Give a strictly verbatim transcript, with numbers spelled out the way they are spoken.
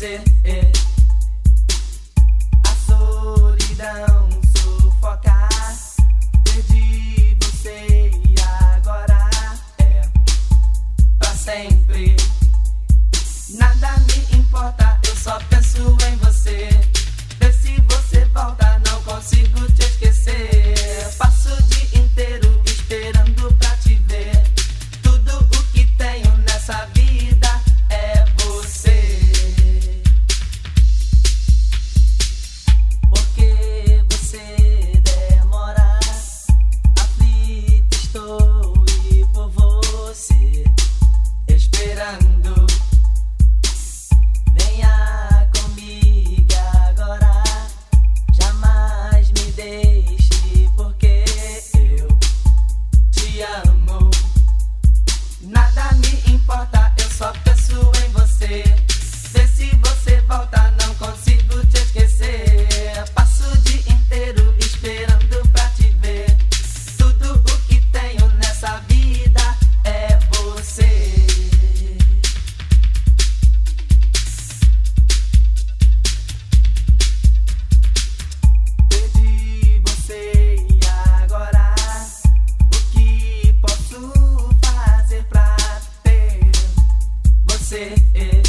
você. A solidão sufoca. Perdi você e agora é pra sempre. Nada me importa, eu só penso em você. Vê se você volta, não consigo te esquecer. Passo o dia inteiro esperando pra te ver. Tudo o que tenho nessa vida é você. Porque você demora, aflito estou e por você esperando. Venha comigo agora, jamais me deixe, porque eu te amo. Nada me importa, eu só penso em você. Vê se você volta, não consigo te esquecer. Passo o dia inteiro esperando pra te ver. Tudo o que tenho nessa vida é você. Perdi você e agora o que posso fazer pra ter você?